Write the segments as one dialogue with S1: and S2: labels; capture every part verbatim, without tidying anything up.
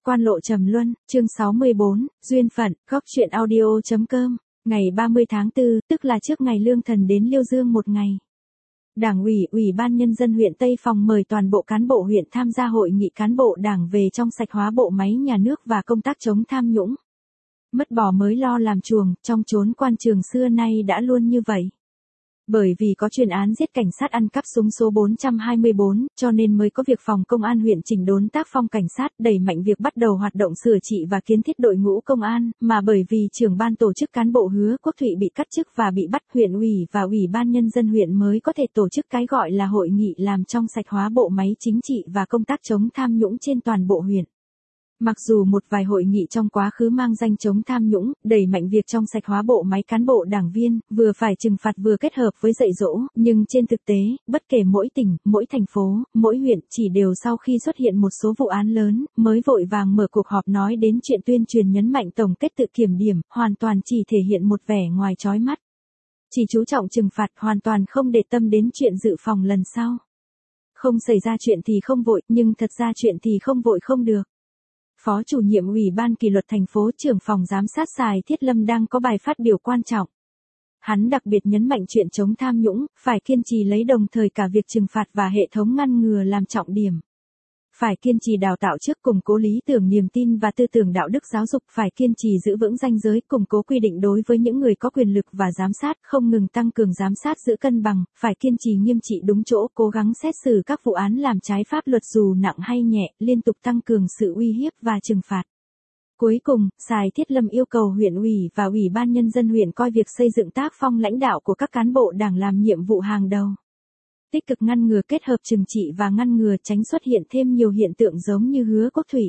S1: Quan lộ trầm luân, chương sáu mươi bốn, duyên phận, góc truyện audio chấm com, ngày ba mươi tháng tư, tức là trước ngày Lương Thần đến Liêu Dương một ngày. Đảng ủy, Ủy ban Nhân dân huyện Tây Phòng mời toàn bộ cán bộ huyện tham gia hội nghị cán bộ đảng về trong sạch hóa bộ máy nhà nước và công tác chống tham nhũng. Mất bò mới lo làm chuồng, trong chốn quan trường xưa nay đã luôn như vậy. Bởi vì có chuyên án giết cảnh sát ăn cắp súng số bốn trăm hai mươi bốn, cho nên mới có việc phòng công an huyện chỉnh đốn tác phong cảnh sát, đẩy mạnh việc bắt đầu hoạt động sửa trị và kiến thiết đội ngũ công an, mà bởi vì trưởng ban tổ chức cán bộ Hứa Quốc Thụy bị cắt chức và bị bắt, huyện ủy và Ủy ban Nhân dân huyện mới có thể tổ chức cái gọi là hội nghị làm trong sạch hóa bộ máy chính trị và công tác chống tham nhũng trên toàn bộ huyện. Mặc dù một vài hội nghị trong quá khứ mang danh chống tham nhũng, đẩy mạnh việc trong sạch hóa bộ máy cán bộ đảng viên, vừa phải trừng phạt vừa kết hợp với dạy dỗ, nhưng trên thực tế, bất kể mỗi tỉnh, mỗi thành phố, mỗi huyện chỉ đều sau khi xuất hiện một số vụ án lớn, mới vội vàng mở cuộc họp nói đến chuyện tuyên truyền nhấn mạnh tổng kết tự kiểm điểm, hoàn toàn chỉ thể hiện một vẻ ngoài chói mắt. Chỉ chú trọng trừng phạt, hoàn toàn không để tâm đến chuyện dự phòng lần sau. Không xảy ra chuyện thì không vội, nhưng thật ra chuyện thì không vội không được. Phó chủ nhiệm Ủy ban kỷ luật thành phố trưởng phòng giám sát Sài Thiết Lâm đang có bài phát biểu quan trọng. Hắn đặc biệt nhấn mạnh chuyện chống tham nhũng, phải kiên trì lấy đồng thời cả việc trừng phạt và hệ thống ngăn ngừa làm trọng điểm. Phải kiên trì đào tạo trước, củng cố lý tưởng niềm tin và tư tưởng đạo đức giáo dục, phải kiên trì giữ vững ranh giới, củng cố quy định đối với những người có quyền lực và giám sát, không ngừng tăng cường giám sát giữ cân bằng, phải kiên trì nghiêm trị đúng chỗ, cố gắng xét xử các vụ án làm trái pháp luật dù nặng hay nhẹ, liên tục tăng cường sự uy hiếp và trừng phạt. Cuối cùng, Sài Thiết Lâm yêu cầu huyện ủy và Ủy ban Nhân dân huyện coi việc xây dựng tác phong lãnh đạo của các cán bộ đảng làm nhiệm vụ hàng đầu. Tích cực ngăn ngừa, kết hợp trừng trị và ngăn ngừa, tránh xuất hiện thêm nhiều hiện tượng giống như Hứa Quốc Thụy.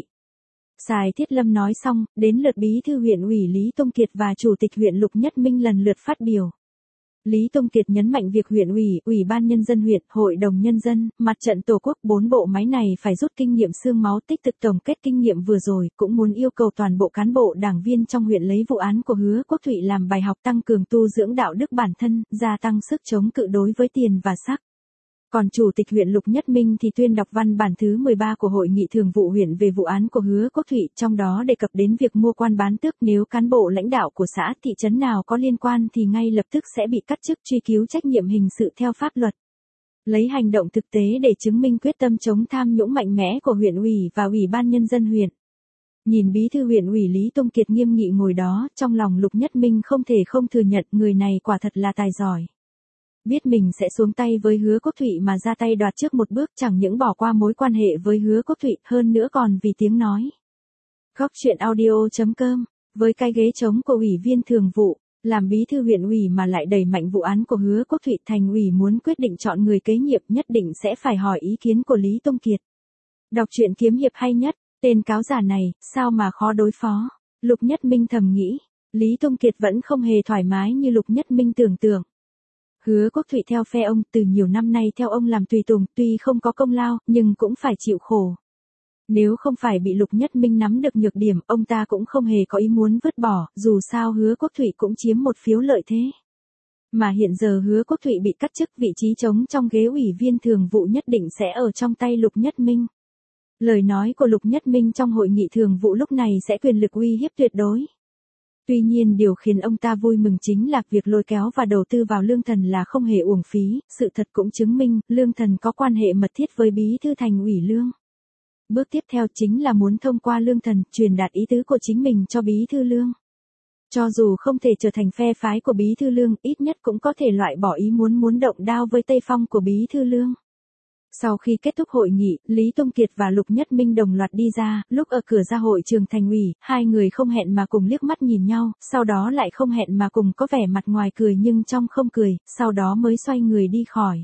S1: Sài Thiết Lâm nói xong, đến lượt bí thư huyện ủy Lý Tông Kiệt và chủ tịch huyện Lục Nhất Minh lần lượt phát biểu. Lý Tông Kiệt nhấn mạnh việc huyện ủy, Ủy ban Nhân dân huyện, Hội đồng Nhân dân, Mặt trận Tổ quốc, bốn bộ máy này phải rút kinh nghiệm xương máu, tích cực tổng kết kinh nghiệm vừa rồi, cũng muốn yêu cầu toàn bộ cán bộ đảng viên trong huyện lấy vụ án của Hứa Quốc Thụy làm bài học, tăng cường tu dưỡng đạo đức bản thân, gia tăng sức chống cự đối với tiền và sắc. Còn Chủ tịch huyện Lục Nhất Minh thì tuyên đọc văn bản thứ mười ba của Hội nghị Thường vụ huyện về vụ án của Hứa Quốc Thụy, trong đó đề cập đến việc mua quan bán tước, nếu cán bộ lãnh đạo của xã, thị trấn nào có liên quan thì ngay lập tức sẽ bị cắt chức, truy cứu trách nhiệm hình sự theo pháp luật. Lấy hành động thực tế để chứng minh quyết tâm chống tham nhũng mạnh mẽ của huyện ủy và Ủy ban Nhân dân huyện. Nhìn bí thư huyện ủy Lý Tông Kiệt nghiêm nghị ngồi đó, trong lòng Lục Nhất Minh không thể không thừa nhận người này quả thật là tài giỏi. Biết mình sẽ xuống tay với Hứa Quốc Thụy mà ra tay đoạt trước một bước, chẳng những bỏ qua mối quan hệ với Hứa Quốc Thụy, hơn nữa còn vì tiếng nói. Góc truyện audio chấm com, với cái ghế trống của ủy viên thường vụ, làm bí thư huyện ủy mà lại đẩy mạnh vụ án của Hứa Quốc Thụy, thành ủy muốn quyết định chọn người kế nhiệm nhất định sẽ phải hỏi ý kiến của Lý Tông Kiệt. Đọc truyện kiếm hiệp hay nhất, tên cáo giả này, sao mà khó đối phó, Lục Nhất Minh thầm nghĩ. Lý Tông Kiệt vẫn không hề thoải mái như Lục Nhất Minh tưởng tượng. Hứa Quốc Thụy theo phe ông, từ nhiều năm nay theo ông làm tùy tùng, tuy không có công lao, nhưng cũng phải chịu khổ. Nếu không phải bị Lục Nhất Minh nắm được nhược điểm, ông ta cũng không hề có ý muốn vứt bỏ, dù sao Hứa Quốc Thụy cũng chiếm một phiếu lợi thế. Mà hiện giờ Hứa Quốc Thụy bị cắt chức, vị trí trống trong ghế ủy viên thường vụ nhất định sẽ ở trong tay Lục Nhất Minh. Lời nói của Lục Nhất Minh trong hội nghị thường vụ lúc này sẽ quyền lực uy hiếp tuyệt đối. Tuy nhiên điều khiến ông ta vui mừng chính là việc lôi kéo và đầu tư vào Lương Thần là không hề uổng phí, sự thật cũng chứng minh, Lương Thần có quan hệ mật thiết với bí thư thành ủy Lương. Bước tiếp theo chính là muốn thông qua Lương Thần, truyền đạt ý tứ của chính mình cho bí thư Lương. Cho dù không thể trở thành phe phái của bí thư Lương, ít nhất cũng có thể loại bỏ ý muốn muốn động đao với Tây Phong của bí thư Lương. Sau khi kết thúc hội nghị, Lý Tông Kiệt và Lục Nhất Minh đồng loạt đi ra, lúc ở cửa ra hội trường thành ủy, hai người không hẹn mà cùng liếc mắt nhìn nhau, sau đó lại không hẹn mà cùng có vẻ mặt ngoài cười nhưng trong không cười, sau đó mới xoay người đi khỏi.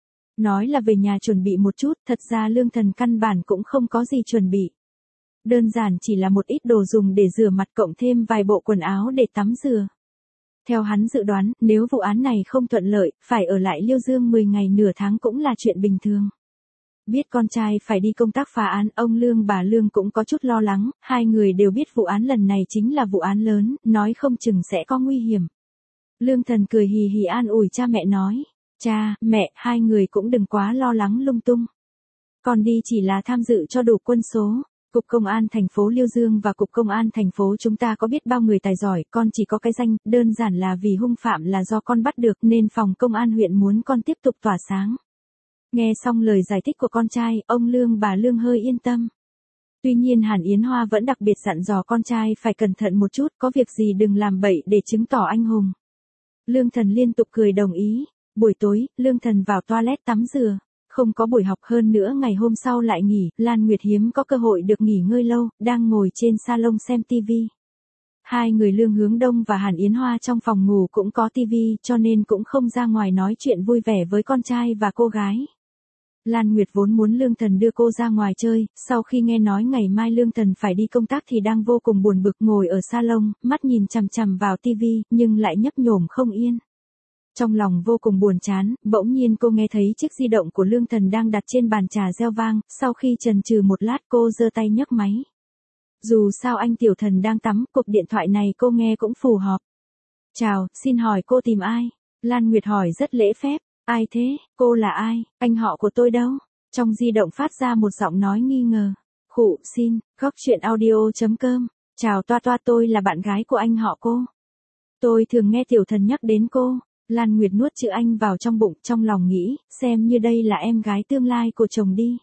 S1: Nói là về nhà chuẩn bị một chút, thật ra Lương Thần căn bản cũng không có gì chuẩn bị. Đơn giản chỉ là một ít đồ dùng để rửa mặt cộng thêm vài bộ quần áo để tắm rửa. Theo hắn dự đoán, nếu vụ án này không thuận lợi, phải ở lại Liêu Dương mười ngày nửa tháng cũng là chuyện bình thường. Biết con trai phải đi công tác phá án, ông Lương bà Lương cũng có chút lo lắng, hai người đều biết vụ án lần này chính là vụ án lớn, nói không chừng sẽ có nguy hiểm. Lương Thần cười hì hì an ủi cha mẹ nói, cha, mẹ, hai người cũng đừng quá lo lắng lung tung. Con đi chỉ là tham dự cho đủ quân số, Cục Công an thành phố Liêu Dương và Cục Công an thành phố chúng ta có biết bao người tài giỏi, con chỉ có cái danh, đơn giản là vì hung phạm là do con bắt được nên phòng công an huyện muốn con tiếp tục tỏa sáng. Nghe xong lời giải thích của con trai, ông Lương bà Lương hơi yên tâm. Tuy nhiên Hàn Yến Hoa vẫn đặc biệt dặn dò con trai phải cẩn thận một chút, có việc gì đừng làm bậy để chứng tỏ anh hùng. Lương Thần liên tục cười đồng ý. Buổi tối, Lương Thần vào toilet tắm rửa. Không có buổi học, hơn nữa ngày hôm sau lại nghỉ, Lan Nguyệt hiếm có cơ hội được nghỉ ngơi lâu, đang ngồi trên salon xem tivi. Hai người Lương Hướng Đông và Hàn Yến Hoa trong phòng ngủ cũng có tivi cho nên cũng không ra ngoài nói chuyện vui vẻ với con trai và cô gái. Lan Nguyệt vốn muốn Lương Thần đưa cô ra ngoài chơi, sau khi nghe nói ngày mai Lương Thần phải đi công tác thì đang vô cùng buồn bực ngồi ở salon, mắt nhìn chằm chằm vào tivi, nhưng lại nhấp nhổm không yên. Trong lòng vô cùng buồn chán, bỗng nhiên cô nghe thấy chiếc di động của Lương Thần đang đặt trên bàn trà reo vang, sau khi chần chừ một lát cô giơ tay nhấc máy. Dù sao anh tiểu thần đang tắm, cuộc điện thoại này cô nghe cũng phù hợp. Chào, xin hỏi cô tìm ai? Lan Nguyệt hỏi rất lễ phép. Ai thế, cô là ai, anh họ của tôi đâu? Trong di động phát ra một giọng nói nghi ngờ. Khụ, xin, góc truyện audio chấm com. Chào Toa Toa, tôi là bạn gái của anh họ cô. Tôi thường nghe tiểu thần nhắc đến cô. Lan Nguyệt nuốt chữ anh vào trong bụng, trong lòng nghĩ, xem như đây là em gái tương lai của chồng đi.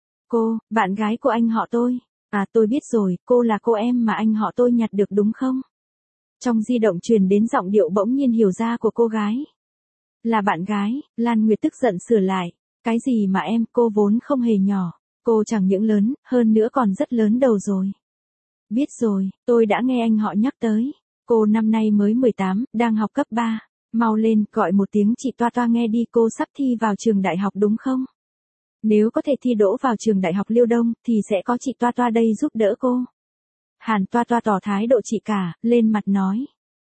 S1: Cô, bạn gái của anh họ tôi. À tôi biết rồi, cô là cô em mà anh họ tôi nhặt được đúng không? Trong di động truyền đến giọng điệu bỗng nhiên hiểu ra của cô gái. Là bạn gái, Lan Nguyệt tức giận sửa lại. Cái gì mà em, cô vốn không hề nhỏ. Cô chẳng những lớn, hơn nữa còn rất lớn đầu rồi. Biết rồi, tôi đã nghe anh họ nhắc tới. Cô năm nay mới mười tám, đang học cấp ba. Mau lên, gọi một tiếng chị Toa Toa nghe đi, cô sắp thi vào trường đại học đúng không? Nếu có thể thi đỗ vào trường đại học Liêu Đông, thì sẽ có chị Toa Toa đây giúp đỡ cô. Hàn Toa Toa tỏ thái độ chị cả, lên mặt nói.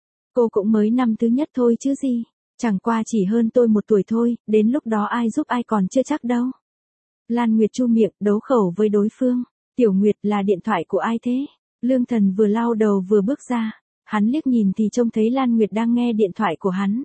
S1: Cô cũng mới năm thứ nhất thôi chứ gì. Chẳng qua chỉ hơn tôi một tuổi thôi, đến lúc đó ai giúp ai còn chưa chắc đâu. Lan Nguyệt chu miệng, đấu khẩu với đối phương. Tiểu Nguyệt, là điện thoại của ai thế? Lương Thần vừa lau đầu vừa bước ra. Hắn liếc nhìn thì trông thấy Lan Nguyệt đang nghe điện thoại của hắn.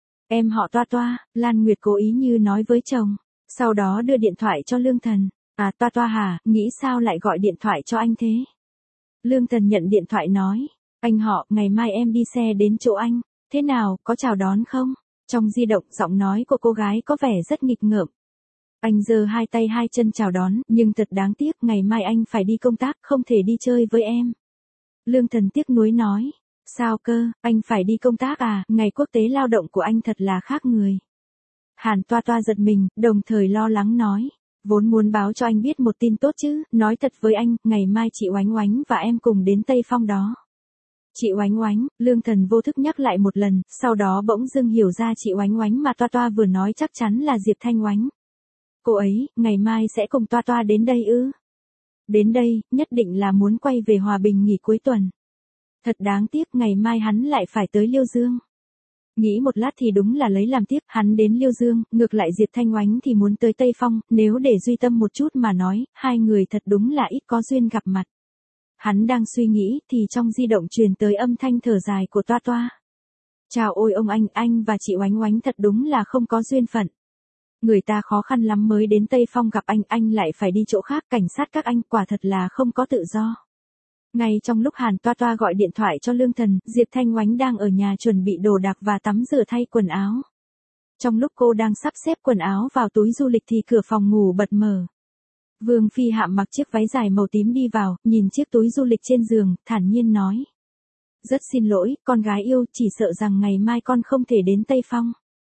S1: Em họ Toa Toa, Lan Nguyệt cố ý như nói với chồng. Sau đó đưa điện thoại cho Lương Thần. À Toa Toa hả, nghĩ sao lại gọi điện thoại cho anh thế? Lương Thần nhận điện thoại nói. Anh họ, ngày mai em đi xe đến chỗ anh. Thế nào, có chào đón không? Trong di động, giọng nói của cô gái có vẻ rất nghịch ngợm. Anh giơ hai tay hai chân chào đón, nhưng thật đáng tiếc, ngày mai anh phải đi công tác, không thể đi chơi với em. Lương Thần tiếc nuối nói. Sao cơ, anh phải đi công tác à, ngày quốc tế lao động của anh thật là khác người. Hàn Toa Toa giật mình, đồng thời lo lắng nói. Vốn muốn báo cho anh biết một tin tốt chứ, nói thật với anh, ngày mai chị Oánh Oánh và em cùng đến Tây Phong đó. Chị Oánh Oánh, Lương Thần vô thức nhắc lại một lần, sau đó bỗng dưng hiểu ra chị Oánh Oánh mà Toa Toa vừa nói chắc chắn là Diệp Thanh Oánh. Cô ấy, ngày mai sẽ cùng Toa Toa đến đây ư? Đến đây, nhất định là muốn quay về Hòa Bình nghỉ cuối tuần. Thật đáng tiếc, ngày mai hắn lại phải tới Liêu Dương. Nghĩ một lát thì đúng là lấy làm tiếc, hắn đến Liêu Dương, ngược lại Diệp Thanh Oánh thì muốn tới Tây Phong, nếu để Duy Tâm một chút mà nói, hai người thật đúng là ít có duyên gặp mặt. Hắn đang suy nghĩ, thì trong di động truyền tới âm thanh thở dài của Toa Toa. Chào ôi ông anh, anh và chị Oánh Oánh thật đúng là không có duyên phận. Người ta khó khăn lắm mới đến Tây Phong gặp anh, anh lại phải đi chỗ khác, cảnh sát các anh quả thật là không có tự do. Ngay trong lúc Hàn Toa Toa gọi điện thoại cho Lương Thần, Diệp Thanh Oánh đang ở nhà chuẩn bị đồ đạc và tắm rửa thay quần áo. Trong lúc cô đang sắp xếp quần áo vào túi du lịch thì cửa phòng ngủ bật mở. Vương Phi Hạm mặc chiếc váy dài màu tím đi vào, nhìn chiếc túi du lịch trên giường, thản nhiên nói. Rất xin lỗi, con gái yêu, chỉ sợ rằng ngày mai con không thể đến Tây Phong.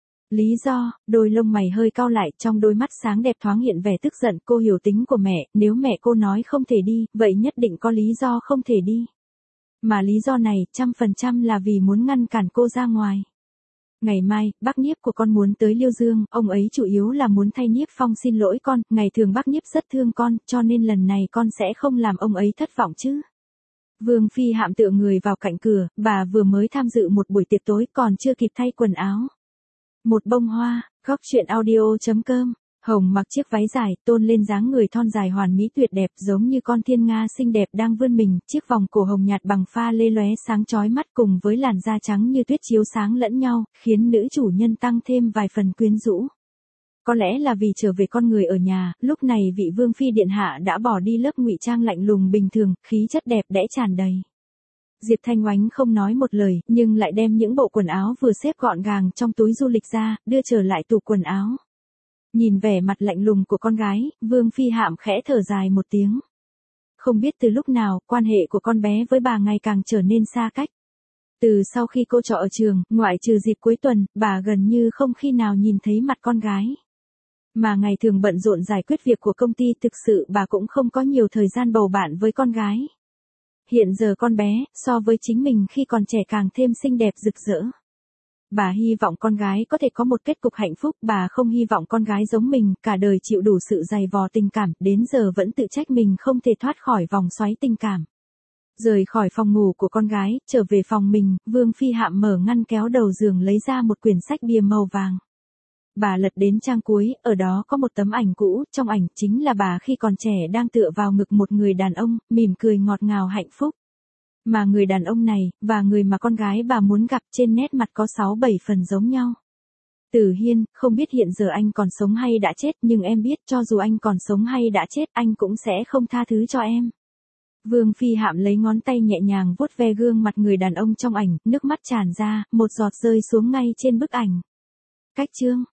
S1: Lý do, đôi lông mày hơi cau lại, trong đôi mắt sáng đẹp thoáng hiện vẻ tức giận, cô hiểu tính của mẹ, nếu mẹ cô nói không thể đi, vậy nhất định có lý do không thể đi. Mà lý do này, trăm phần trăm là vì muốn ngăn cản cô ra ngoài. Ngày mai, bác Nhiếp của con muốn tới Liêu Dương, ông ấy chủ yếu là muốn thay Nhiếp Phong xin lỗi con, ngày thường bác Nhiếp rất thương con, cho nên lần này con sẽ không làm ông ấy thất vọng chứ. Vương Phi Hạm tựa người vào cạnh cửa, bà vừa mới tham dự một buổi tiệc tối còn chưa kịp thay quần áo. Một bông hoa, góc truyện audio chấm com. Hồng mặc chiếc váy dài, tôn lên dáng người thon dài hoàn mỹ tuyệt đẹp giống như con thiên nga xinh đẹp đang vươn mình, chiếc vòng cổ hồng nhạt bằng pha lê lóe sáng chói mắt cùng với làn da trắng như tuyết chiếu sáng lẫn nhau, khiến nữ chủ nhân tăng thêm vài phần quyến rũ. Có lẽ là vì trở về con người ở nhà, lúc này vị vương phi điện hạ đã bỏ đi lớp ngụy trang lạnh lùng bình thường, khí chất đẹp đẽ tràn đầy. Diệp Thanh Oánh không nói một lời, nhưng lại đem những bộ quần áo vừa xếp gọn gàng trong túi du lịch ra, đưa trở lại tủ quần áo. Nhìn vẻ mặt lạnh lùng của con gái, Vương Phi Hạm khẽ thở dài một tiếng. Không biết từ lúc nào, quan hệ của con bé với bà ngày càng trở nên xa cách. Từ sau khi cô trọ ở trường, ngoại trừ dịp cuối tuần, bà gần như không khi nào nhìn thấy mặt con gái. Mà ngày thường bận rộn giải quyết việc của công ty, thực sự bà cũng không có nhiều thời gian bầu bạn với con gái. Hiện giờ con bé, so với chính mình khi còn trẻ càng thêm xinh đẹp rực rỡ. Bà hy vọng con gái có thể có một kết cục hạnh phúc, bà không hy vọng con gái giống mình, cả đời chịu đủ sự dày vò tình cảm, đến giờ vẫn tự trách mình không thể thoát khỏi vòng xoáy tình cảm. Rời khỏi phòng ngủ của con gái, trở về phòng mình, Vương Phi Hạm mở ngăn kéo đầu giường lấy ra một quyển sách bìa màu vàng. Bà lật đến trang cuối, ở đó có một tấm ảnh cũ, trong ảnh chính là bà khi còn trẻ đang tựa vào ngực một người đàn ông, mỉm cười ngọt ngào hạnh phúc. Mà người đàn ông này, và người mà con gái bà muốn gặp trên nét mặt có sáu bảy phần giống nhau. Tử Hiên, không biết hiện giờ anh còn sống hay đã chết, nhưng em biết cho dù anh còn sống hay đã chết, anh cũng sẽ không tha thứ cho em. Vương Phi Hạm lấy ngón tay nhẹ nhàng vuốt ve gương mặt người đàn ông trong ảnh, nước mắt tràn ra, một giọt rơi xuống ngay trên bức ảnh. Cách chương